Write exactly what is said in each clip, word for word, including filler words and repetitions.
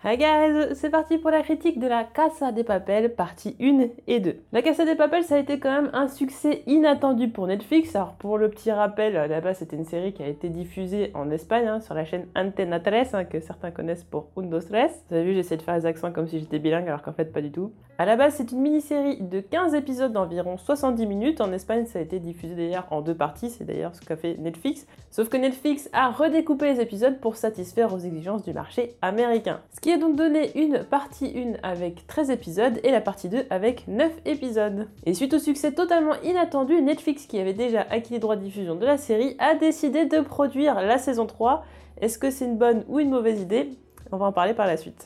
Hi guys, c'est parti pour la critique de La Casa de Papel, partie un et deux. La Casa de Papel, ça a été quand même un succès inattendu pour Netflix. Alors pour le petit rappel, là-bas c'était une série qui a été diffusée en Espagne, hein, sur la chaîne Antena tres, hein, que certains connaissent pour un, deux, tres. Vous avez vu, j'essaie de faire les accents comme si j'étais bilingue, alors qu'en fait pas du tout. À la base, c'est une mini-série de quinze épisodes d'environ soixante-dix minutes. En Espagne, ça a été diffusé d'ailleurs en deux parties, c'est d'ailleurs ce qu'a fait Netflix. Sauf que Netflix a redécoupé les épisodes pour satisfaire aux exigences du marché américain. Ce qui a donc donné une partie un avec treize épisodes et la partie deux avec neuf épisodes. Et suite au succès totalement inattendu, Netflix, qui avait déjà acquis les droits de diffusion de la série, a décidé de produire la saison trois. Est-ce que c'est une bonne ou une mauvaise idée? On va en parler par la suite.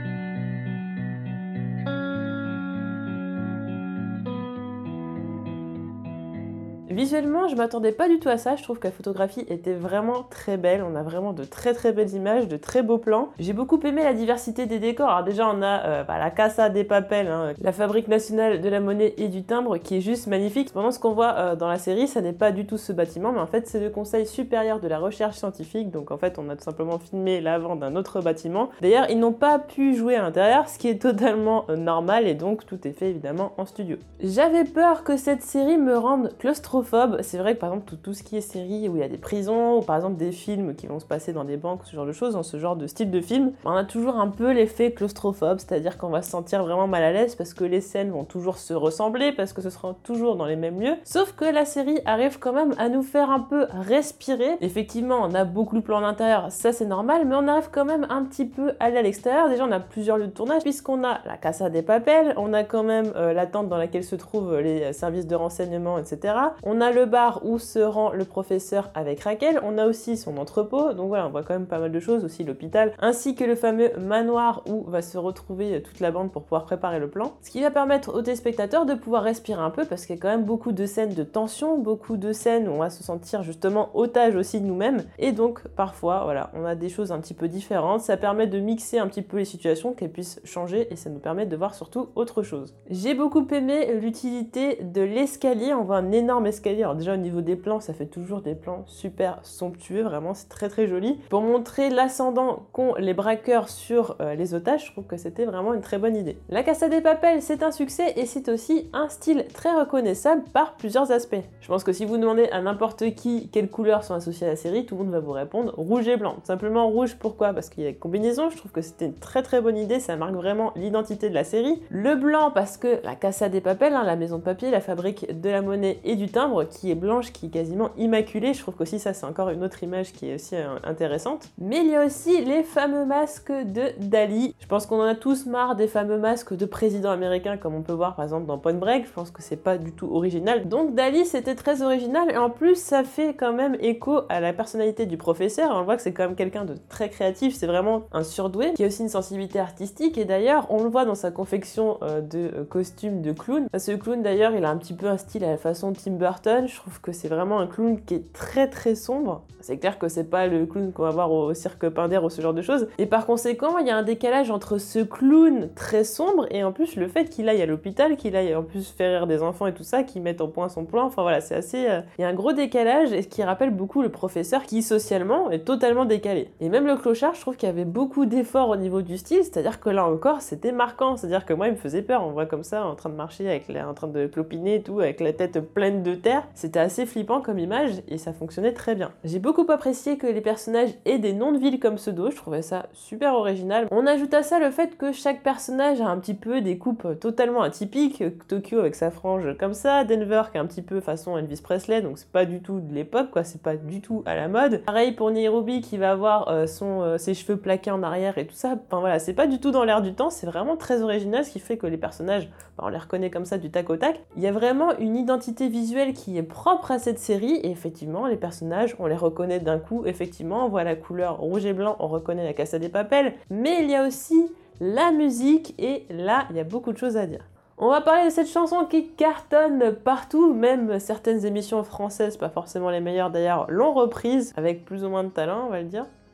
Visuellement, je m'attendais pas du tout à ça, je trouve que la photographie était vraiment très belle, on a vraiment de très très belles images, de très beaux plans. J'ai beaucoup aimé la diversité des décors. Alors déjà on a euh, bah, la Casa de Papel, hein, la fabrique nationale de la monnaie et du timbre, qui est juste magnifique. Cependant, ce qu'on voit euh, dans la série, ça n'est pas du tout ce bâtiment, mais en fait c'est le Conseil supérieur de la recherche scientifique, donc en fait on a tout simplement filmé l'avant d'un autre bâtiment. D'ailleurs ils n'ont pas pu jouer à l'intérieur, ce qui est totalement euh, normal, et donc tout est fait évidemment en studio. J'avais peur que cette série me rende claustrophobe. C'est vrai que par exemple tout, tout ce qui est série où il y a des prisons ou par exemple des films qui vont se passer dans des banques, ce genre de choses, dans ce genre de style de film, on a toujours un peu l'effet claustrophobe, c'est-à-dire qu'on va se sentir vraiment mal à l'aise parce que les scènes vont toujours se ressembler, parce que ce sera toujours dans les mêmes lieux. Sauf que la série arrive quand même à nous faire un peu respirer. Effectivement, on a beaucoup de plans à l'intérieur, ça c'est normal, mais on arrive quand même un petit peu à aller à l'extérieur. Déjà on a plusieurs lieux de tournage puisqu'on a la Casa de Papel, on a quand même euh, la tente dans laquelle se trouvent les services de renseignement, et cetera. On a le bar où se rend le professeur avec Raquel, on a aussi son entrepôt, donc voilà, on voit quand même pas mal de choses, aussi l'hôpital, ainsi que le fameux manoir où va se retrouver toute la bande pour pouvoir préparer le plan. Ce qui va permettre aux téléspectateurs de pouvoir respirer un peu, parce qu'il y a quand même beaucoup de scènes de tension, beaucoup de scènes où on va se sentir justement otage aussi de nous-mêmes, et donc parfois, voilà, on a des choses un petit peu différentes, ça permet de mixer un petit peu les situations, qu'elles puissent changer, et ça nous permet de voir surtout autre chose. J'ai beaucoup aimé l'utilité de l'escalier, on voit un énorme escalier. Alors déjà au niveau des plans, ça fait toujours des plans super somptueux, vraiment c'est très très joli. Pour montrer l'ascendant qu'ont les braqueurs sur euh, les otages, je trouve que c'était vraiment une très bonne idée. La Casa de Papel, c'est un succès et c'est aussi un style très reconnaissable par plusieurs aspects. Je pense que si vous demandez à n'importe qui quelles couleurs sont associées à la série, tout le monde va vous répondre rouge et blanc. Simplement rouge, pourquoi? Parce qu'il y a des combinaisons, je trouve que c'était une très très bonne idée, ça marque vraiment l'identité de la série. Le blanc parce que la Casa de Papel, hein, la maison de papier, la fabrique de la monnaie et du timbre, qui est blanche, qui est quasiment immaculée. Je trouve qu'aussi ça c'est encore une autre image qui est aussi euh, intéressante. Mais il y a aussi les fameux masques de Dali. Je pense qu'on en a tous marre des fameux masques de présidents américains comme on peut voir par exemple dans Point Break. Je pense que c'est pas du tout original. Donc Dali c'était très original et en plus ça fait quand même écho à la personnalité du professeur. On voit que c'est quand même quelqu'un de très créatif, c'est vraiment un surdoué qui a aussi une sensibilité artistique et d'ailleurs on le voit dans sa confection euh, de euh, costume de clown. Ce clown d'ailleurs il a un petit peu un style à la façon Tim Burton. Je trouve que c'est vraiment un clown qui est très très sombre. C'est clair que c'est pas le clown qu'on va voir au cirque Pinder ou ce genre de choses. Et par conséquent, il y a un décalage entre ce clown très sombre et en plus le fait qu'il aille à l'hôpital, qu'il aille en plus faire rire des enfants et tout ça, qu'il mette au point son plan. Enfin voilà, c'est assez... Euh... Il y a un gros décalage et ce qui rappelle beaucoup le professeur qui socialement est totalement décalé. Et même le clochard, je trouve qu'il y avait beaucoup d'efforts au niveau du style, c'est-à-dire que là encore, c'était marquant. C'est-à-dire que moi, il me faisait peur. On voit comme ça, en train de marcher, avec la... en train de clopiner et tout, avec la tête pleine de terre. C'était assez flippant comme image et ça fonctionnait très bien. J'ai beaucoup apprécié que les personnages aient des noms de villes comme pseudo, je trouvais ça super original. On ajoute à ça le fait que chaque personnage a un petit peu des coupes totalement atypiques, Tokyo avec sa frange comme ça, Denver qui est un petit peu façon Elvis Presley, donc c'est pas du tout de l'époque quoi, c'est pas du tout à la mode. Pareil pour Nairobi qui va avoir euh, son, euh, ses cheveux plaqués en arrière et tout ça, enfin voilà, c'est pas du tout dans l'air du temps, c'est vraiment très original, ce qui fait que les personnages, bah, on les reconnaît comme ça du tac au tac. Il y a vraiment une identité visuelle qui est propre à cette série et effectivement les personnages on les reconnaît d'un coup, effectivement on voit la couleur rouge et blanc, on reconnaît la Casa de Papel, mais il y a aussi la musique et là il y a beaucoup de choses à dire. On va parler de cette chanson qui cartonne partout, même certaines émissions françaises, pas forcément les meilleures d'ailleurs, l'ont reprise avec plus ou moins de talent on va le dire.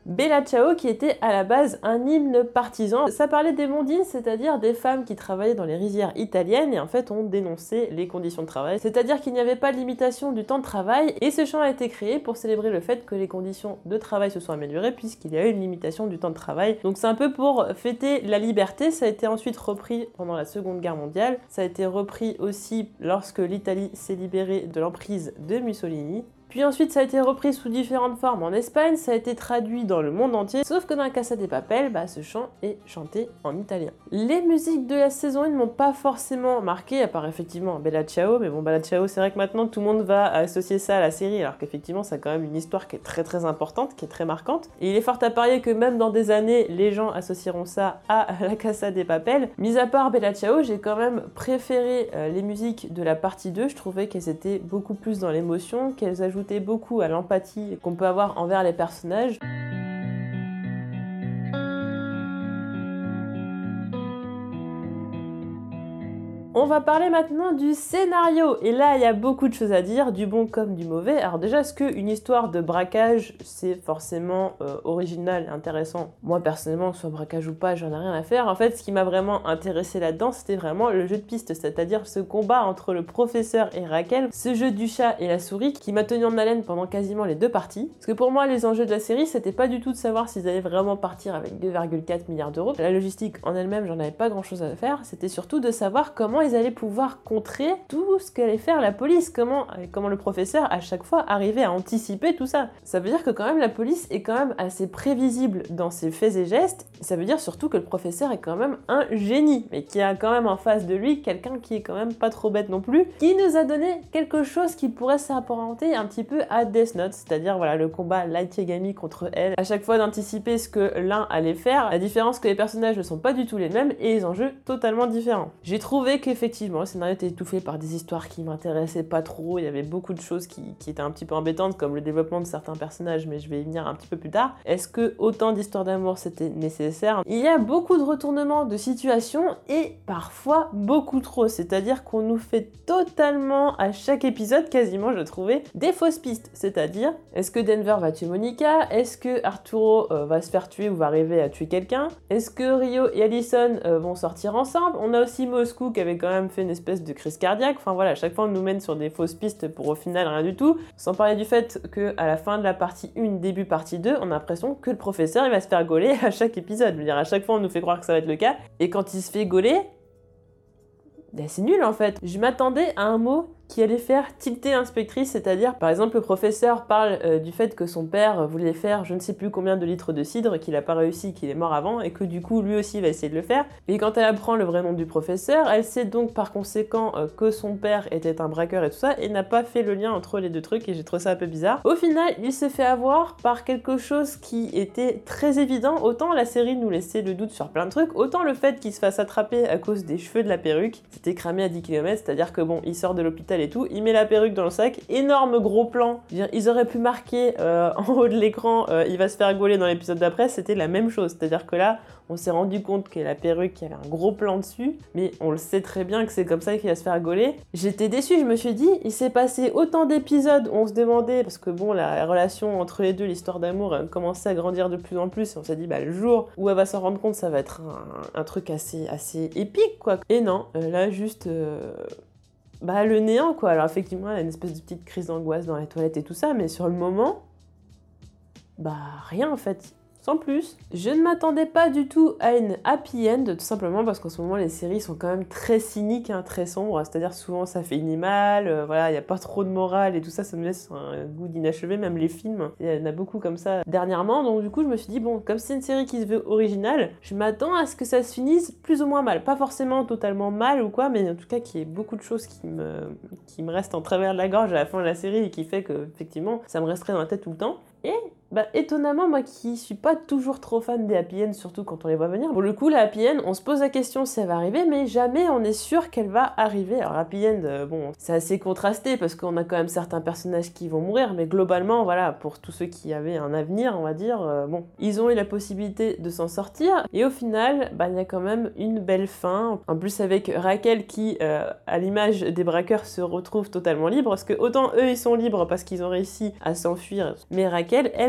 Bella Ciao qui était à la base un hymne partisan. Ça parlait des mondines, c'est-à-dire des femmes qui travaillaient dans les rizières italiennes et en fait on dénonçait les conditions de travail. C'est-à-dire qu'il n'y avait pas de limitation du temps de travail et ce chant a été créé pour célébrer le fait que les conditions de travail se sont améliorées puisqu'il y a eu une limitation du temps de travail. Donc c'est un peu pour fêter la liberté. Ça a été ensuite repris pendant la Seconde Guerre mondiale. Ça a été repris aussi lorsque l'Italie s'est libérée de l'emprise de Mussolini. Puis ensuite ça a été repris sous différentes formes en Espagne, ça a été traduit dans le monde entier, sauf que dans la Casa de Papel, bah, ce chant est chanté en italien. Les musiques de la saison un ne m'ont pas forcément marqué, à part effectivement Bella Ciao, mais bon Bella Ciao c'est vrai que maintenant tout le monde va associer ça à la série, alors qu'effectivement ça a quand même une histoire qui est très très importante, qui est très marquante, et il est fort à parier que même dans des années, les gens associeront ça à la Casa de Papel. Mis à part Bella Ciao, j'ai quand même préféré euh, les musiques de la partie deux, je trouvais qu'elles étaient beaucoup plus dans l'émotion, qu'elles ajoutaient beaucoup à l'empathie qu'on peut avoir envers les personnages. On va parler maintenant du scénario, et là il y a beaucoup de choses à dire, du bon comme du mauvais. Alors déjà, est-ce qu'une histoire de braquage, c'est forcément euh, original et intéressant? Moi personnellement, que ce soit braquage ou pas, j'en ai rien à faire. En fait, ce qui m'a vraiment intéressé là-dedans, c'était vraiment le jeu de piste, c'est-à-dire ce combat entre le professeur et Raquel, ce jeu du chat et la souris qui m'a tenu en haleine pendant quasiment les deux parties. Parce que pour moi, les enjeux de la série, c'était pas du tout de savoir s'ils allaient vraiment partir avec deux virgule quatre milliards d'euros. La logistique en elle-même, j'en avais pas grand-chose à faire, c'était surtout de savoir comment ils allaient pouvoir contrer tout ce qu'allait faire la police, comment, comment le professeur à chaque fois arrivait à anticiper tout ça. Ça veut dire que quand même la police est quand même assez prévisible dans ses faits et gestes, et ça veut dire surtout que le professeur est quand même un génie, mais qui a quand même en face de lui quelqu'un qui est quand même pas trop bête non plus, qui nous a donné quelque chose qui pourrait s'apparenter un petit peu à Death Note, c'est-à-dire voilà le combat Light Yagami contre elle, à chaque fois d'anticiper ce que l'un allait faire, la différence que les personnages ne sont pas du tout les mêmes et les enjeux totalement différents. J'ai trouvé qu'effectivement le scénario était étouffé par des histoires qui m'intéressaient pas trop, il y avait beaucoup de choses qui, qui étaient un petit peu embêtantes comme le développement de certains personnages, mais je vais y venir un petit peu plus tard. Est-ce que autant d'histoires d'amour c'était nécessaire? Il y a beaucoup de retournements de situation et parfois beaucoup trop, c'est-à-dire qu'on nous fait totalement à chaque épisode quasiment, je trouvais, des fausses pistes, c'est-à-dire est-ce que Denver va tuer Monica? Est-ce que Arturo euh, va se faire tuer ou va arriver à tuer quelqu'un? Est-ce que Rio et Allison euh, vont sortir ensemble? On a aussi Moscou qui avait quand même fait une espèce de crise cardiaque, enfin voilà, à chaque fois on nous mène sur des fausses pistes pour au final rien du tout, sans parler du fait que à la fin de la partie un, début partie deux, on a l'impression que le professeur il va se faire gauler à chaque épisode, je veux dire à chaque fois on nous fait croire que ça va être le cas, et quand il se fait gauler, ben c'est nul en fait. Je m'attendais à un mot qui allait faire tilter l'inspectrice, c'est-à-dire, par exemple, le professeur parle euh, du fait que son père voulait faire je ne sais plus combien de litres de cidre, qu'il n'a pas réussi, qu'il est mort avant, et que du coup, lui aussi va essayer de le faire. Et quand elle apprend le vrai nom du professeur, elle sait donc par conséquent euh, que son père était un braqueur et tout ça, et n'a pas fait le lien entre les deux trucs, et j'ai trouvé ça un peu bizarre. Au final, il se fait avoir par quelque chose qui était très évident, autant la série nous laissait le doute sur plein de trucs, autant le fait qu'il se fasse attraper à cause des cheveux de la perruque, c'était cramé à dix kilomètres, c'est-à-dire que bon, il sort de l'hôpital et tout, il met la perruque dans le sac, énorme gros plan. Je veux dire, ils auraient pu marquer euh, en haut de l'écran, euh, il va se faire gauler dans l'épisode d'après, c'était la même chose. C'est-à-dire que là, on s'est rendu compte que la perruque, il y avait un gros plan dessus, mais on le sait très bien que c'est comme ça qu'il va se faire gauler. J'étais déçue, je me suis dit, il s'est passé autant d'épisodes où on se demandait, parce que bon, la relation entre les deux, l'histoire d'amour, elle commençait à grandir de plus en plus, et on s'est dit, bah le jour où elle va s'en rendre compte, ça va être un, un truc assez, assez épique, quoi. Et non, euh, là, juste... Euh... Bah le néant quoi, alors effectivement elle a une espèce de petite crise d'angoisse dans les toilettes et tout ça, mais sur le moment, bah rien en fait, sans plus. Je ne m'attendais pas du tout à une happy end, tout simplement parce qu'en ce moment les séries sont quand même très cyniques, hein, très sombres, c'est-à-dire souvent ça fait ni mal, euh, voilà, il n'y a pas trop de morale et tout ça, ça me laisse un goût d'inachevé, même les films, il y en a beaucoup comme ça dernièrement, donc du coup je me suis dit bon, comme c'est une série qui se veut originale, je m'attends à ce que ça se finisse plus ou moins mal, pas forcément totalement mal ou quoi, mais en tout cas qu'il y ait beaucoup de choses qui me, qui me restent en travers de la gorge à la fin de la série et qui fait que effectivement ça me resterait dans la tête tout le temps. Et bah étonnamment, moi qui suis pas toujours trop fan des happy end, surtout quand on les voit venir, pour le coup la happy end, on se pose la question si elle va arriver, mais jamais on est sûr qu'elle va arriver. Alors happy end, euh, bon, c'est assez contrasté parce qu'on a quand même certains personnages qui vont mourir, mais globalement, voilà, pour tous ceux qui avaient un avenir, on va dire, euh, bon, ils ont eu la possibilité de s'en sortir, et au final, bah il y a quand même une belle fin, en plus avec Raquel qui, euh, à l'image des braqueurs, se retrouve totalement libre, parce que autant eux ils sont libres parce qu'ils ont réussi à s'enfuir, mais Raquel, elle,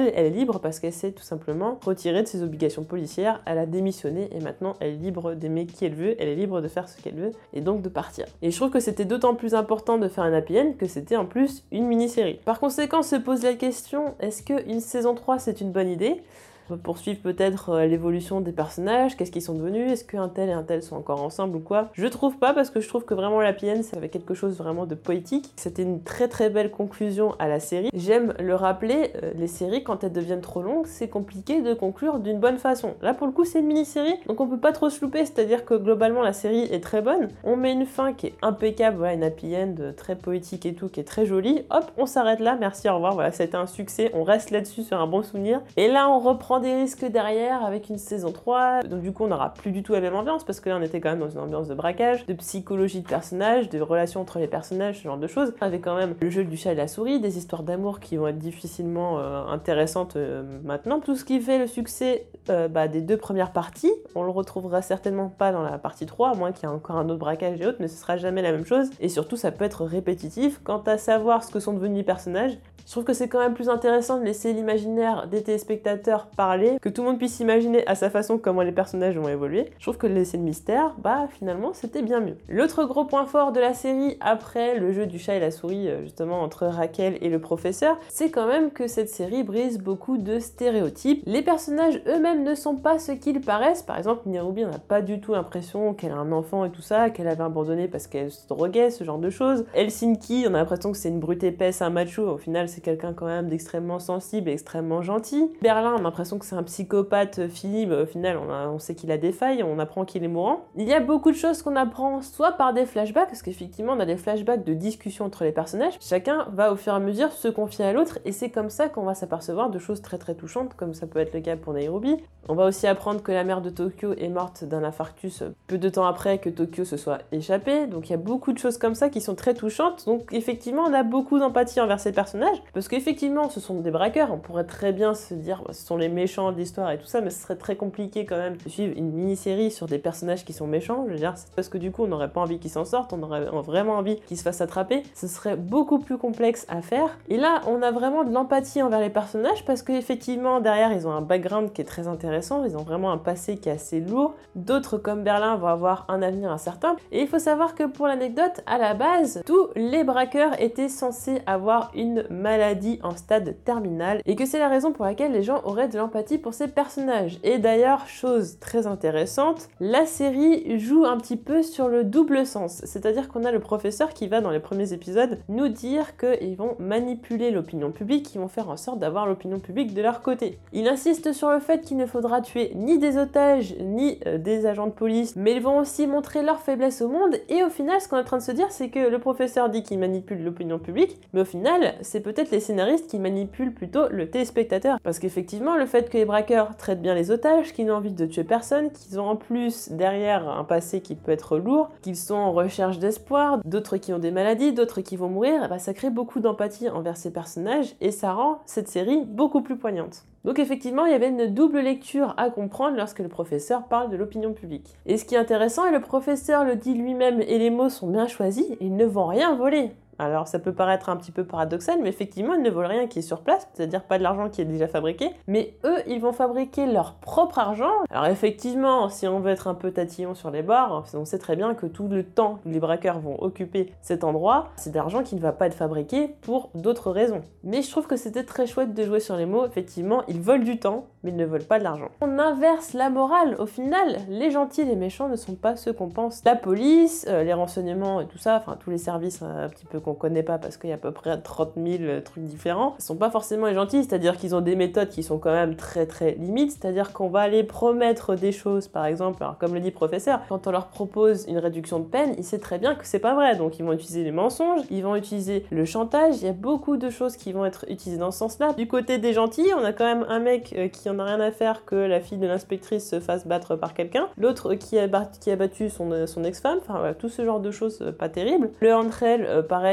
elle, elle est libre parce qu'elle s'est tout simplement retirée de ses obligations policières, elle a démissionné et maintenant elle est libre d'aimer qui elle veut, elle est libre de faire ce qu'elle veut et donc de partir. Et je trouve que c'était d'autant plus important de faire un happy end que c'était en plus une mini-série. Par conséquent, se pose la question, est-ce qu'une saison trois c'est une bonne idée ? Poursuivre peut-être euh, l'évolution des personnages, qu'est-ce qu'ils sont devenus, est-ce qu'un tel et un tel sont encore ensemble ou quoi. Je trouve pas, parce que je trouve que vraiment l'happy end, ça avait quelque chose vraiment de poétique. C'était une très très belle conclusion à la série. J'aime le rappeler, euh, les séries, quand elles deviennent trop longues, c'est compliqué de conclure d'une bonne façon. Là, pour le coup, c'est une mini-série, donc on peut pas trop se louper, c'est-à-dire que globalement, la série est très bonne. On met une fin qui est impeccable, voilà, une happy end euh, très poétique et tout, qui est très jolie. Hop, on s'arrête là, merci, au revoir, voilà, ça a été un succès, on reste là-dessus sur un bon souvenir. Et là, on reprend des risques derrière avec une saison trois, donc du coup on n'aura plus du tout la même ambiance parce que là on était quand même dans une ambiance de braquage, de psychologie de personnages, de relations entre les personnages, ce genre de choses, avec quand même le jeu du chat et la souris, des histoires d'amour qui vont être difficilement euh, intéressantes euh, maintenant. Tout ce qui fait le succès euh, bah, des deux premières parties, on le retrouvera certainement pas dans la partie trois, à moins qu'il y ait encore un autre braquage et autres, mais ce sera jamais la même chose, et surtout ça peut être répétitif. Quant à savoir ce que sont devenus les personnages, je trouve que c'est quand même plus intéressant de laisser l'imaginaire des téléspectateurs parler, que tout le monde puisse imaginer à sa façon comment les personnages vont évoluer. Je trouve que laisser le mystère, bah finalement c'était bien mieux. L'autre gros point fort de la série, après le jeu du chat et la souris, justement entre Raquel et le professeur, c'est quand même que cette série brise beaucoup de stéréotypes. Les personnages eux-mêmes ne sont pas ce qu'ils paraissent. Par exemple, Nairobi, on n'a pas du tout l'impression qu'elle a un enfant et tout ça, qu'elle avait abandonné parce qu'elle se droguait, ce genre de choses. Helsinki, on a l'impression que c'est une brute épaisse, un macho, au final c'est quelqu'un quand même d'extrêmement sensible et extrêmement gentil. Berlin, on a l'impression que c'est un psychopathe fini, mais au final on, a, on sait qu'il a des failles, on apprend qu'il est mourant. Il y a beaucoup de choses qu'on apprend soit par des flashbacks, parce qu'effectivement on a des flashbacks de discussion entre les personnages, chacun va au fur et à mesure se confier à l'autre, et c'est comme ça qu'on va s'apercevoir de choses très très touchantes, comme ça peut être le cas pour Nairobi. On va aussi apprendre que la mère de Tokyo est morte d'un infarctus peu de temps après que Tokyo se soit échappé, donc il y a beaucoup de choses comme ça qui sont très touchantes, donc effectivement on a beaucoup d'empathie envers ces personnages, parce qu'effectivement ce sont des braqueurs, on pourrait très bien se dire bah, ce sont les méchants de l'histoire et tout ça, mais ce serait très compliqué quand même de suivre une mini-série sur des personnages qui sont méchants, je veux dire, c'est parce que du coup on n'aurait pas envie qu'ils s'en sortent, on aurait vraiment envie qu'ils se fassent attraper, ce serait beaucoup plus complexe à faire, et là on a vraiment de l'empathie envers les personnages, parce qu'effectivement derrière ils ont un background qui est très intéressant, ils ont vraiment un passé qui est assez lourd, d'autres comme Berlin vont avoir un avenir incertain, et il faut savoir que pour l'anecdote, à la base, tous les braqueurs étaient censés avoir une maladie en stade terminal, et que c'est la raison pour laquelle les gens auraient de l'empathie pour ces personnages. Et d'ailleurs, chose très intéressante, la série joue un petit peu sur le double sens, c'est-à-dire qu'on a le professeur qui va dans les premiers épisodes nous dire qu'ils vont manipuler l'opinion publique, ils vont faire en sorte d'avoir l'opinion publique de leur côté. Il insiste sur le fait qu'il ne faudra tuer ni des otages, ni euh, des agents de police, mais ils vont aussi montrer leur faiblesse au monde, et au final, ce qu'on est en train de se dire, c'est que le professeur dit qu'il manipule l'opinion publique, mais au final, c'est peut-être les scénaristes qui manipulent plutôt le téléspectateur, parce qu'effectivement, le fait que les braqueurs traitent bien les otages, qu'ils n'ont envie de tuer personne, qu'ils ont en plus derrière un passé qui peut être lourd, qu'ils sont en recherche d'espoir, d'autres qui ont des maladies, d'autres qui vont mourir, bah ça crée beaucoup d'empathie envers ces personnages, et ça rend cette série beaucoup plus poignante. Donc effectivement, il y avait une double lecture à comprendre lorsque le professeur parle de l'opinion publique. Et ce qui est intéressant, et le professeur le dit lui-même, et les mots sont bien choisis, ils ne vont rien voler. Alors ça peut paraître un petit peu paradoxal, mais effectivement ils ne volent rien qui est sur place, c'est-à-dire pas de l'argent qui est déjà fabriqué, mais eux ils vont fabriquer leur propre argent. Alors effectivement, si on veut être un peu tatillon sur les bords, on sait très bien que tout le temps que les braqueurs vont occuper cet endroit, c'est de l'argent qui ne va pas être fabriqué pour d'autres raisons. Mais je trouve que c'était très chouette de jouer sur les mots, effectivement ils volent du temps, mais ils ne volent pas de l'argent. On inverse la morale, au final, les gentils et les méchants ne sont pas ceux qu'on pense. La police, euh, les renseignements et tout ça, enfin tous les services euh, un petit peu qu'on connaît pas parce qu'il y a à peu près trente mille trucs différents, ils sont pas forcément les gentils, c'est-à-dire qu'ils ont des méthodes qui sont quand même très très limites, c'est-à-dire qu'on va aller promettre des choses, par exemple, alors comme le dit le professeur, quand on leur propose une réduction de peine, il sait très bien que c'est pas vrai, donc ils vont utiliser les mensonges, ils vont utiliser le chantage, il y a beaucoup de choses qui vont être utilisées dans ce sens-là. Du côté des gentils, on a quand même un mec euh, qui en a rien à faire que la fille de l'inspectrice se fasse battre par quelqu'un, l'autre euh, qui, a qui a battu son, euh, son ex-femme, enfin voilà, tout ce genre de choses euh, pas terribles. Le Andrel, euh, pareil,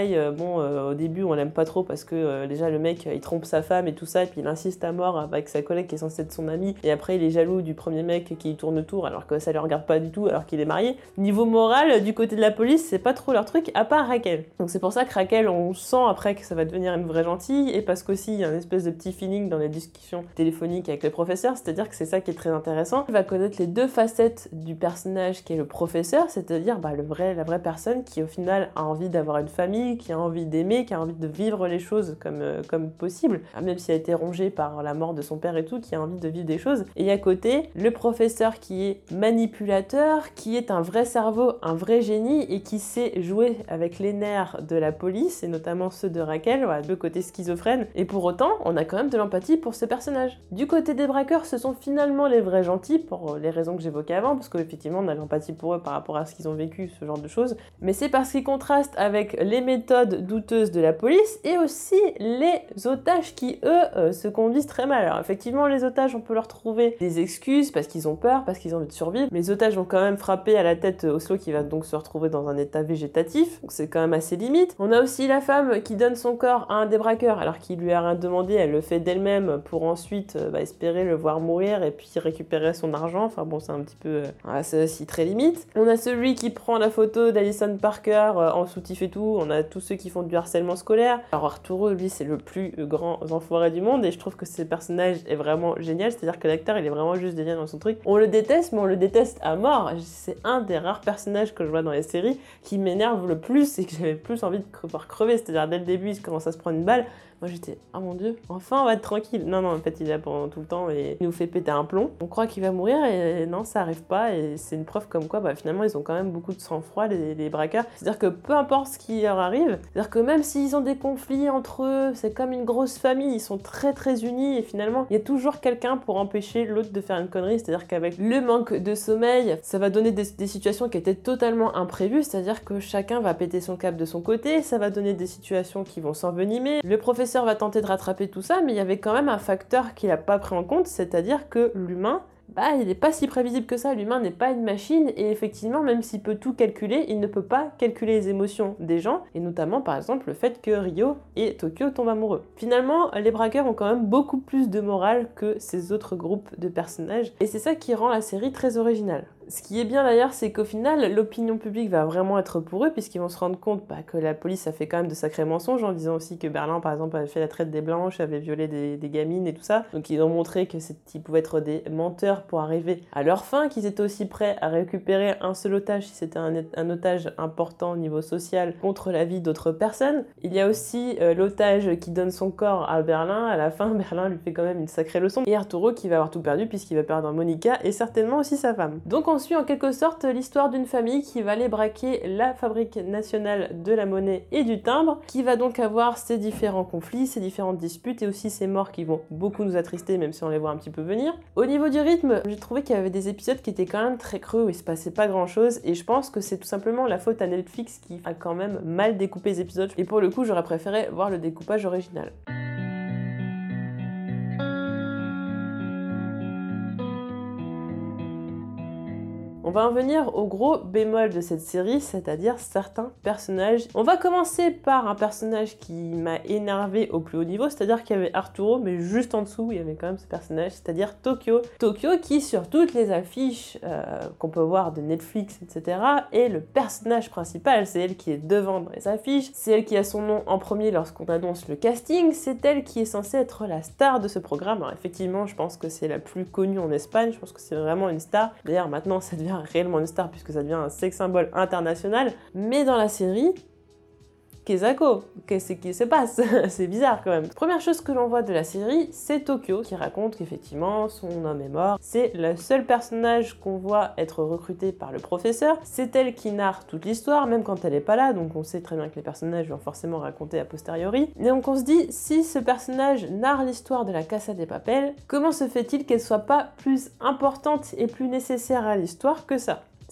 pareil, euh, bon, euh, au début, on l'aime pas trop parce que euh, déjà, le mec, il trompe sa femme et tout ça, et puis il insiste à mort avec sa collègue qui est censée être son amie, et après, il est jaloux du premier mec qui tourne autour alors que ça le regarde pas du tout, alors qu'il est marié. Niveau moral, du côté de la police, c'est pas trop leur truc, à part Raquel. Donc c'est pour ça que Raquel, on sent après que ça va devenir une vraie gentille, et parce qu'aussi, il y a une espèce de petit feeling dans les discussions téléphoniques avec le professeur, c'est-à-dire que c'est ça qui est très intéressant. Elle va connaître les deux facettes du personnage qui est le professeur, c'est-à-dire bah, le vrai, la vraie personne qui au final a envie d'avoir une famille, qui a envie d'aimer, qui a envie de vivre les choses comme, euh, comme possible, même si elle a été rongée par la mort de son père et tout, qui a envie de vivre des choses. Et à côté, le professeur qui est manipulateur, qui est un vrai cerveau, un vrai génie, et qui sait jouer avec les nerfs de la police, et notamment ceux de Raquel, voilà, deux côtés schizophrènes. Et pour autant, on a quand même de l'empathie pour ce personnage. Du côté des braqueurs, ce sont finalement les vrais gentils, pour les raisons que j'évoquais avant, parce qu'effectivement, on a l'empathie pour eux par rapport à ce qu'ils ont vécu, ce genre de choses. Mais c'est parce qu'ils contrastent avec les méthodes douteuses de la police, et aussi les otages qui, eux, euh, se conduisent très mal. Alors effectivement, les otages, on peut leur trouver des excuses, parce qu'ils ont peur, parce qu'ils ont envie de survivre, mais les otages ont quand même frappé à la tête Oslo, qui va donc se retrouver dans un état végétatif, donc c'est quand même assez limite. On a aussi la femme qui donne son corps à un des braqueurs, alors qu'il lui a rien demandé, elle le fait d'elle-même pour ensuite euh, bah, espérer le voir mourir et puis récupérer son argent. Enfin bon, c'est un petit peu... Euh, voilà, c'est aussi très limite. On a celui qui prend la photo d'Alison Parker euh, en soutif et tout, on a tous ceux qui font du harcèlement scolaire. Alors Arturo, lui, c'est le plus grand enfoiré du monde, et je trouve que ce personnage est vraiment génial, c'est-à-dire que l'acteur, il est vraiment juste génial dans son truc. On le déteste, mais on le déteste à mort. C'est un des rares personnages que je vois dans les séries qui m'énerve le plus et que j'avais plus envie de voir crever, c'est-à-dire dès le début, il commence à se prendre une balle. Moi j'étais, ah mon dieu, enfin on va être tranquille. Non, non, en fait il est là pendant tout le temps et il nous fait péter un plomb. On croit qu'il va mourir et non, ça arrive pas, et c'est une preuve comme quoi bah, finalement ils ont quand même beaucoup de sang-froid, les, les braqueurs. C'est-à-dire que peu importe ce qui leur arrive, c'est-à-dire que même s'ils ont des conflits entre eux, c'est comme une grosse famille, ils sont très très unis, et finalement il y a toujours quelqu'un pour empêcher l'autre de faire une connerie. C'est-à-dire qu'avec le manque de sommeil, ça va donner des, des situations qui étaient totalement imprévues, c'est-à-dire que chacun va péter son câble de son côté, ça va donner des situations qui vont s'envenimer. Le professeur va tenter de rattraper tout ça, mais il y avait quand même un facteur qu'il n'a pas pris en compte, c'est-à-dire que l'humain, bah, il n'est pas si prévisible que ça. L'humain n'est pas une machine, et effectivement, même s'il peut tout calculer, il ne peut pas calculer les émotions des gens, et notamment par exemple le fait que Ryo et Tokyo tombent amoureux. Finalement, les braqueurs ont quand même beaucoup plus de morale que ces autres groupes de personnages, et c'est ça qui rend la série très originale. Ce qui est bien d'ailleurs, c'est qu'au final, l'opinion publique va vraiment être pour eux, puisqu'ils vont se rendre compte bah, que la police a fait quand même de sacrés mensonges, en disant aussi que Berlin, par exemple, avait fait la traite des blanches, avait violé des, des gamines et tout ça. Donc ils ont montré que ils pouvaient être des menteurs pour arriver à leur fin, qu'ils étaient aussi prêts à récupérer un seul otage si c'était un, un otage important au niveau social contre la vie d'autres personnes. Il y a aussi euh, l'otage qui donne son corps à Berlin. À la fin, Berlin lui fait quand même une sacrée leçon. Et Arturo qui va avoir tout perdu, puisqu'il va perdre Monica et certainement aussi sa femme. Donc on suit en quelque sorte l'histoire d'une famille qui va aller braquer la fabrique nationale de la monnaie et du timbre, qui va donc avoir ses différents conflits, ses différentes disputes, et aussi ses morts qui vont beaucoup nous attrister, même si on les voit un petit peu venir. Au niveau du rythme, j'ai trouvé qu'il y avait des épisodes qui étaient quand même très creux, où il se passait pas grand chose, et je pense que c'est tout simplement la faute à Netflix qui a quand même mal découpé les épisodes, et pour le coup j'aurais préféré voir le découpage original. On va en venir au gros bémol de cette série, c'est-à-dire certains personnages. On va commencer par un personnage qui m'a énervé au plus haut niveau, c'est-à-dire qu'il y avait Arturo, mais juste en dessous, il y avait quand même ce personnage, c'est-à-dire Tokyo. Tokyo qui, sur toutes les affiches euh, qu'on peut voir de Netflix, et cetera, est le personnage principal. C'est elle qui est devant dans les affiches, c'est elle qui a son nom en premier lorsqu'on annonce le casting, c'est elle qui est censée être la star de ce programme. Alors effectivement, je pense que c'est la plus connue en Espagne, je pense que c'est vraiment une star. D'ailleurs, maintenant, ça devient réellement une star puisque ça devient un sex symbole international, mais dans la série, Kezako, qu'est-ce qui se passe? C'est bizarre quand même. Première chose que l'on voit de la série, c'est Tokyo qui raconte qu'effectivement son homme est mort. C'est le seul personnage qu'on voit être recruté par le professeur. C'est elle qui narre toute l'histoire, même quand elle est pas là, donc on sait très bien que les personnages vont forcément raconter a posteriori. Et donc on se dit, si ce personnage narre l'histoire de la Casa de Papel, comment se fait-il qu'elle soit pas plus importante et plus nécessaire à l'histoire que ça?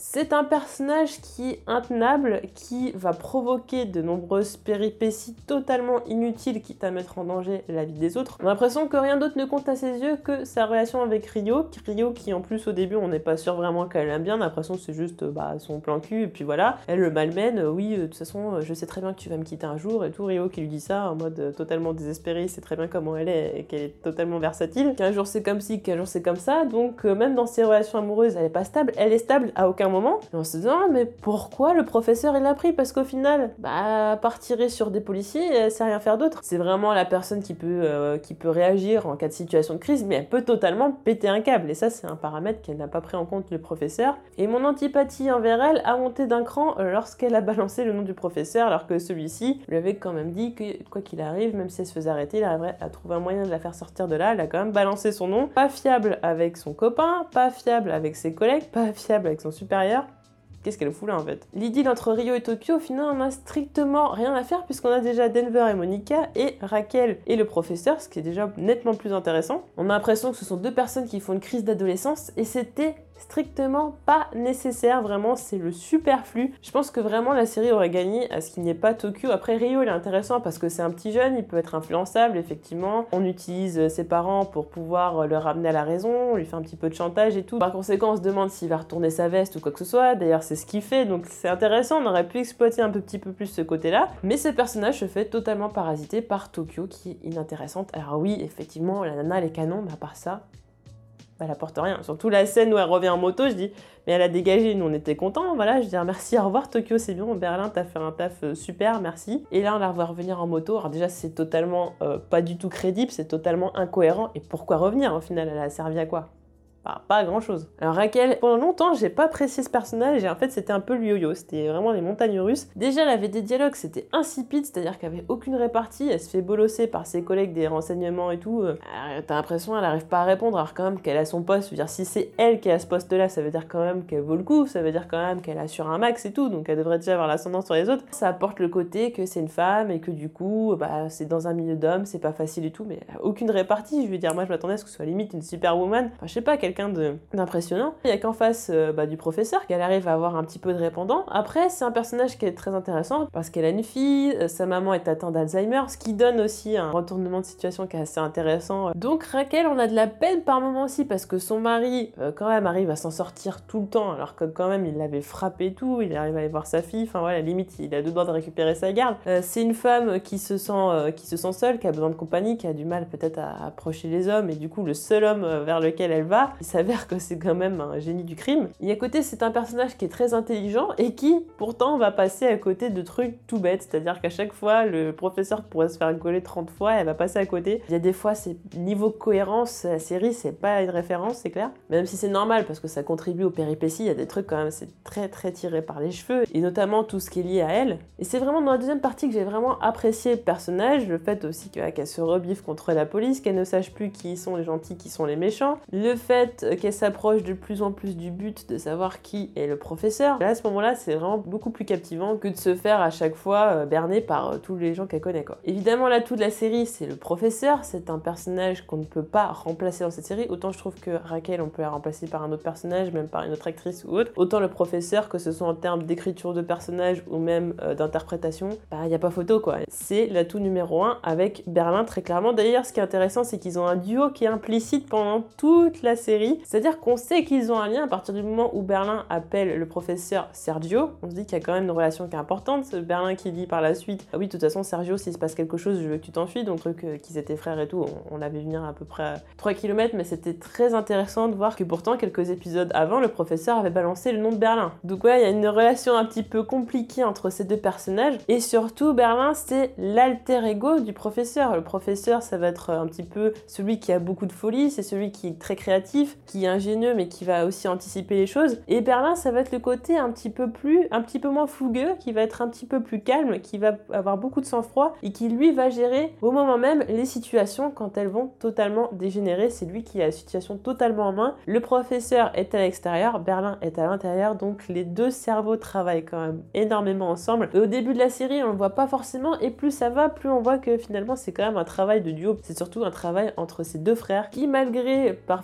C'est un personnage qui est intenable, qui va provoquer de nombreuses péripéties totalement inutiles, quitte à mettre en danger la vie des autres. On a l'impression que rien d'autre ne compte à ses yeux que sa relation avec Rio. Rio qui en plus au début on n'est pas sûr vraiment qu'elle l'aime bien, on a l'impression que c'est juste bah, son plan cul et puis voilà. Elle le malmène, euh, oui de toute façon je sais très bien que tu vas me quitter un jour et tout. Rio qui lui dit ça en mode euh, totalement désespéré, c'est très bien comment elle est et qu'elle est totalement versatile. Qu'un jour c'est comme ci, qu'un jour c'est comme ça, donc euh, même dans ses relations amoureuses elle est pas stable, elle est stable à aucun moment. Et on se dit ah, mais pourquoi le professeur il l'a pris? Parce qu'au final, bah à part tirer sur des policiers, elle sait rien faire d'autre. C'est vraiment la personne qui peut, euh, qui peut réagir en cas de situation de crise, mais elle peut totalement péter un câble. Et ça c'est un paramètre qu'elle n'a pas pris en compte le professeur. Et mon antipathie envers elle a monté d'un cran euh, lorsqu'elle a balancé le nom du professeur, alors que celui-ci lui avait quand même dit que quoi qu'il arrive, même si elle se faisait arrêter, il arriverait à trouver un moyen de la faire sortir de là. Elle a quand même balancé son nom. Pas fiable avec son copain, pas fiable avec ses collègues, pas fiable avec son supérieur. Qu'est-ce qu'elle fout là en fait? L'idylle entre Rio et Tokyo, au final, on a strictement rien à faire puisqu'on a déjà Denver et Monica et Raquel et le professeur, ce qui est déjà nettement plus intéressant. On a l'impression que ce sont deux personnes qui font une crise d'adolescence et c'était strictement pas nécessaire, vraiment c'est le superflu. Je pense que vraiment la série aurait gagné à ce qu'il n'y ait pas Tokyo. Après Rio il est intéressant parce que c'est un petit jeune, il peut être influençable effectivement. On utilise ses parents pour pouvoir le ramener à la raison, on lui fait un petit peu de chantage et tout. Par conséquent on se demande s'il va retourner sa veste ou quoi que ce soit, d'ailleurs c'est ce qu'il fait donc c'est intéressant, on aurait pu exploiter un peu, petit peu plus ce côté là. Mais ce personnage se fait totalement parasiter par Tokyo qui est inintéressante. Alors oui effectivement la nana elle est canon, mais à part ça elle apporte rien. Surtout la scène où elle revient en moto, je dis mais elle a dégagé, nous on était contents, voilà, je dis merci, au revoir Tokyo, c'est bien, Berlin t'as fait un taf euh, super, merci. Et là on la revoit revenir en moto, alors déjà c'est totalement euh, pas du tout crédible, c'est totalement incohérent, et pourquoi revenir au final, elle a servi à quoi? Bah, pas à grand chose. Alors Raquel, pendant longtemps j'ai pas apprécié ce personnage et en fait c'était un peu le yo-yo, c'était vraiment les montagnes russes. Déjà elle avait des dialogues, c'était insipide, c'est-à-dire qu'elle avait aucune répartie, elle se fait bolosser par ses collègues des renseignements et tout. Euh, T'as l'impression elle arrive pas à répondre alors quand même qu'elle a son poste, je veux dire si c'est elle qui est à ce poste là, ça veut dire quand même qu'elle vaut le coup, ça veut dire quand même qu'elle assure un max et tout, donc elle devrait déjà avoir l'ascendant sur les autres. Ça apporte le côté que c'est une femme et que du coup bah, c'est dans un milieu d'hommes, c'est pas facile et tout, mais elle a aucune répartie, je veux dire moi je m'attendais à ce que ce soit limite une superwoman, enfin je sais pas, quelqu'un d'impressionnant. Il y a qu'en face euh, bah, du professeur qu'elle arrive à avoir un petit peu de répondant. Après, c'est un personnage qui est très intéressant parce qu'elle a une fille, euh, sa maman est atteinte d'Alzheimer, ce qui donne aussi un retournement de situation qui est assez intéressant. Donc Raquel, on a de la peine par moment aussi parce que son mari, euh, quand même, arrive à s'en sortir tout le temps, alors que quand même, il l'avait frappé et tout, il arrive à aller voir sa fille, enfin voilà, limite, il a deux doigts de récupérer sa garde. Euh, c'est une femme qui se sent, euh, qui se sent seule, qui a besoin de compagnie, qui a du mal peut-être à approcher les hommes, et du coup, le seul homme vers lequel elle va, il s'avère que c'est quand même un génie du crime. Et à côté, c'est un personnage qui est très intelligent et qui, pourtant, va passer à côté de trucs tout bêtes. C'est-à-dire qu'à chaque fois, le professeur pourrait se faire coller trente fois, elle va passer à côté. Il y a des fois, c'est niveau cohérence, la série, c'est pas une référence, c'est clair. Même si c'est normal, parce que ça contribue aux péripéties, il y a des trucs quand même, c'est très très tiré par les cheveux, et notamment tout ce qui est lié à elle. Et c'est vraiment dans la deuxième partie que j'ai vraiment apprécié le personnage, le fait aussi qu'elle se rebiffe contre la police, qu'elle ne sache plus qui sont les gentils, qui sont les méchants, le fait qu'elle s'approche de plus en plus du but de savoir qui est le professeur. Et là, à ce moment-là, c'est vraiment beaucoup plus captivant que de se faire à chaque fois euh, berner par euh, tous les gens qu'elle connaît, quoi. Évidemment, l'atout de la série, c'est le professeur. C'est un personnage qu'on ne peut pas remplacer dans cette série. Autant je trouve que Raquel, on peut la remplacer par un autre personnage, même par une autre actrice ou autre. Autant le professeur, que ce soit en termes d'écriture de personnage ou même euh, d'interprétation, bah, il n'y a pas photo, quoi. C'est l'atout numéro un avec Berlin, très clairement. D'ailleurs, ce qui est intéressant, c'est qu'ils ont un duo qui est implicite pendant toute la série. C'est-à-dire qu'on sait qu'ils ont un lien à partir du moment où Berlin appelle le professeur Sergio. On se dit qu'il y a quand même une relation qui est importante. C'est Berlin qui dit par la suite ah oui, de toute façon, Sergio, s'il se passe quelque chose, je veux que tu t'enfuis. Donc, truc euh, qu'ils étaient frères et tout, on, on l'avait vu venir à peu près à trois kilomètres, mais c'était très intéressant de voir que pourtant, quelques épisodes avant, le professeur avait balancé le nom de Berlin. Donc, ouais, il y a une relation un petit peu compliquée entre ces deux personnages. Et surtout, Berlin, c'est l'alter ego du professeur. Le professeur, ça va être un petit peu celui qui a beaucoup de folie, c'est celui qui est très créatif, qui est ingénieux, mais qui va aussi anticiper les choses. Et Berlin, ça va être le côté un petit peu plus, un petit peu moins fougueux, qui va être un petit peu plus calme, qui va avoir beaucoup de sang-froid et qui lui va gérer au moment même les situations quand elles vont totalement dégénérer. C'est lui qui a la situation totalement en main. Le professeur est à l'extérieur, Berlin est à l'intérieur, donc les deux cerveaux travaillent quand même énormément ensemble. Et au début de la série, on le voit pas forcément, et plus ça va, plus on voit que finalement c'est quand même un travail de duo. C'est surtout un travail entre ces deux frères qui, malgré parfois leurs désaccords,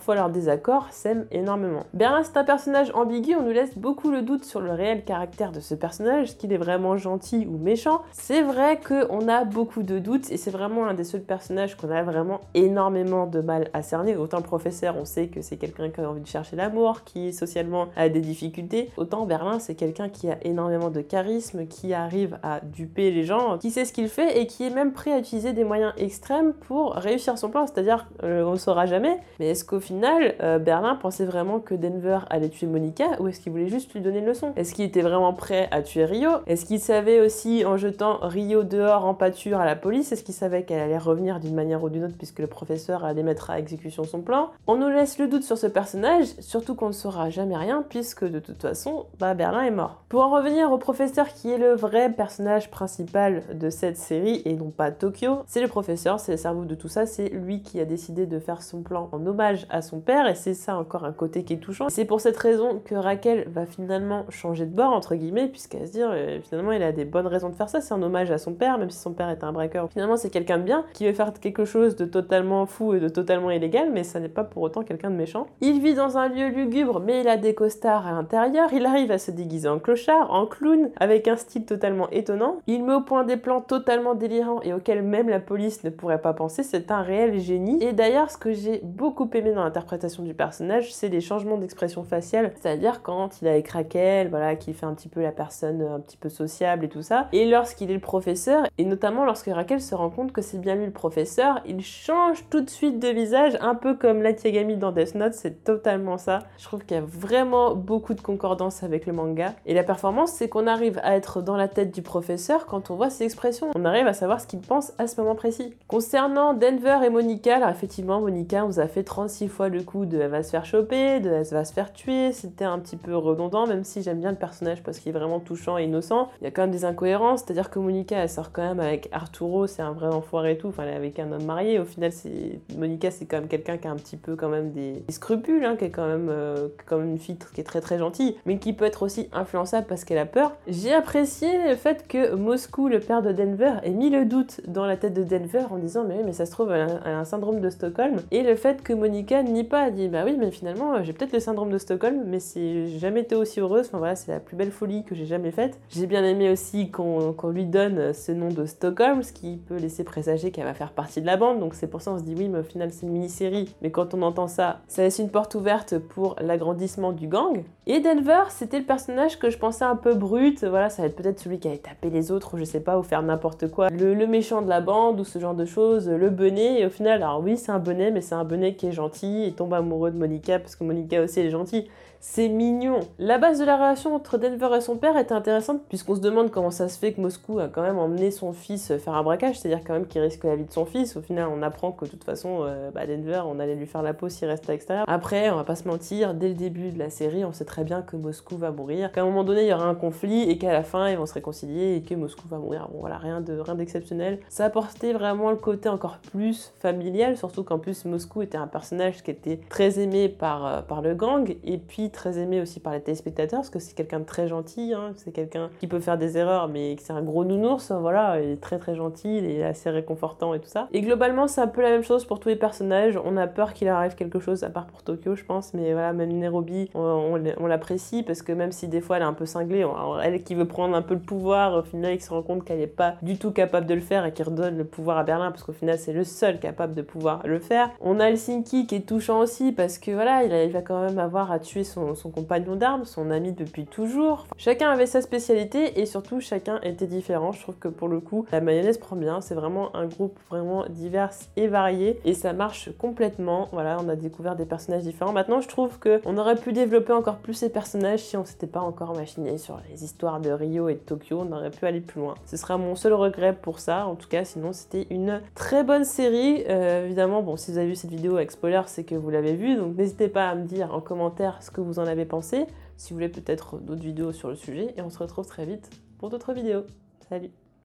désaccords s'aiment énormément. Berlin, c'est un personnage ambigu, on nous laisse beaucoup le doute sur le réel caractère de ce personnage, est-ce qu'il est vraiment gentil ou méchant. C'est vrai qu'on a beaucoup de doutes et c'est vraiment un des seuls personnages qu'on a vraiment énormément de mal à cerner. Autant le professeur, on sait que c'est quelqu'un qui a envie de chercher l'amour, qui socialement a des difficultés, autant Berlin, c'est quelqu'un qui a énormément de charisme, qui arrive à duper les gens, qui sait ce qu'il fait et qui est même prêt à utiliser des moyens extrêmes pour réussir son plan, c'est-à-dire euh, on ne saura jamais, mais est-ce qu'au final euh, Berlin pensait vraiment que Denver allait tuer Monica ou est-ce qu'il voulait juste lui donner une leçon? Est-ce qu'il était vraiment prêt à tuer Rio? Est-ce qu'il savait aussi en jetant Rio dehors en pâture à la police, est-ce qu'il savait qu'elle allait revenir d'une manière ou d'une autre puisque le professeur allait mettre à exécution son plan? On nous laisse le doute sur ce personnage, surtout qu'on ne saura jamais rien puisque de toute façon, bah, Berlin est mort. Pour en revenir au professeur qui est le vrai personnage principal de cette série et non pas Tokyo, c'est le professeur, c'est le cerveau de tout ça, c'est lui qui a décidé de faire son plan en hommage à son père et c'est ça encore un côté qui est touchant. C'est pour cette raison que Raquel va finalement changer de bord entre guillemets puisqu'elle se dit euh, finalement il a des bonnes raisons de faire ça, c'est un hommage à son père même si son père est un braqueur. Finalement c'est quelqu'un de bien qui veut faire quelque chose de totalement fou et de totalement illégal mais ça n'est pas pour autant quelqu'un de méchant. Il vit dans un lieu lugubre mais il a des costards à l'intérieur, il arrive à se déguiser en clochard, en clown avec un style totalement étonnant. Il met au point des plans totalement délirants et auxquels même la police ne pourrait pas penser, c'est un réel génie. Et d'ailleurs, ce que j'ai beaucoup aimé dans l'interprétation du personnage, c'est les changements d'expression faciale, c'est-à-dire quand il est avec Raquel, voilà, qui fait un petit peu la personne un petit peu sociable et tout ça, et lorsqu'il est le professeur, et notamment lorsque Raquel se rend compte que c'est bien lui le professeur, il change tout de suite de visage, un peu comme Light Yagami dans Death Note, c'est totalement ça. Je trouve qu'il y a vraiment beaucoup de concordance avec le manga. Et la performance, c'est qu'on arrive à être dans la tête du professeur quand on voit ses expressions. On arrive à savoir ce qu'il pense à ce moment précis. Concernant Denver et Monica, alors effectivement, Monica, on nous a fait trente-six fois le coup de elle va se faire choper, de elle va se faire tuer. C'était un petit peu redondant, même si j'aime bien le personnage parce qu'il est vraiment touchant et innocent. Il y a quand même des incohérences, c'est-à-dire que Monica, elle sort quand même avec Arturo, c'est un vrai enfoiré et tout, enfin elle est avec un homme marié. Au final, c'est Monica, c'est quand même quelqu'un qui a un petit peu quand même des, des scrupules, hein, qui est quand même, euh, quand même une fille qui est très très gentille, mais qui peut être aussi influençable parce qu'elle a peur. J'ai apprécié le fait que Moscou, le père de Denver, ait mis le doute dans la tête de Denver en disant mais oui, mais ça se trouve elle a, elle a un syndrome de Stockholm, et le fait que Monica nie pas, a dit bah oui mais finalement j'ai peut-être le syndrome de Stockholm mais c'est j'ai jamais été aussi heureuse, enfin voilà c'est la plus belle folie que j'ai jamais faite. J'ai bien aimé aussi qu'on qu'on lui donne ce nom de Stockholm, ce qui peut laisser présager qu'elle va faire partie de la bande, donc c'est pour ça on se dit oui mais au final c'est une mini-série, mais quand on entend ça, ça laisse une porte ouverte pour l'agrandissement du gang. Et Denver, c'était le personnage que je pensais un peu brut, voilà, ça va être peut-être celui qui allait taper les autres, ou je sais pas, ou faire n'importe quoi, le, le méchant de la bande, ou ce genre de choses, le benet, et au final, alors oui, c'est un benet, mais c'est un benet qui est gentil, et tombe amoureux de Monica, parce que Monica aussi, elle est gentille. C'est mignon. La base de la relation entre Denver et son père était intéressante puisqu'on se demande comment ça se fait que Moscou a quand même emmené son fils faire un braquage, c'est-à-dire quand même qu'il risque la vie de son fils. Au final, on apprend que de toute façon, euh, bah Denver, on allait lui faire la peau s'il restait à l'extérieur. Après, on va pas se mentir, dès le début de la série, on sait très bien que Moscou va mourir, qu'à un moment donné, il y aura un conflit et qu'à la fin, ils vont se réconcilier et que Moscou va mourir. Bon voilà, rien de rien d'exceptionnel. Ça apportait vraiment le côté encore plus familial, surtout qu'en plus Moscou était un personnage qui était très aimé par, euh, par le gang et puis très aimé aussi par les téléspectateurs parce que c'est quelqu'un de très gentil, hein, c'est quelqu'un qui peut faire des erreurs mais c'est un gros nounours, voilà, il est très très gentil, il est assez réconfortant et tout ça. Et globalement c'est un peu la même chose pour tous les personnages, on a peur qu'il arrive quelque chose à part pour Tokyo je pense, mais voilà, même Nairobi on, on, on l'apprécie parce que même si des fois elle est un peu cinglée, on, elle qui veut prendre un peu le pouvoir, au final il se rend compte qu'elle n'est pas du tout capable de le faire et qu'il redonne le pouvoir à Berlin parce qu'au final c'est le seul capable de pouvoir le faire. On a Helsinki qui est touchant aussi parce que voilà, il, a, il va quand même avoir à tuer son, son compagnon d'armes, son ami depuis toujours. Chacun avait sa spécialité et surtout chacun était différent. Je trouve que pour le coup, la mayonnaise prend bien. C'est vraiment un groupe vraiment divers et varié et ça marche complètement. Voilà, on a découvert des personnages différents. Maintenant, je trouve qu'on aurait pu développer encore plus ces personnages si on s'était pas encore machiné sur les histoires de Rio et de Tokyo. On aurait pu aller plus loin. Ce sera mon seul regret pour ça. En tout cas, sinon, c'était une très bonne série. Euh, évidemment, bon, si vous avez vu cette vidéo avec spoiler, c'est que vous l'avez vue. Donc, n'hésitez pas à me dire en commentaire ce que vous en avez pensé, si vous voulez peut-être d'autres vidéos sur le sujet, et on se retrouve très vite pour d'autres vidéos. Salut!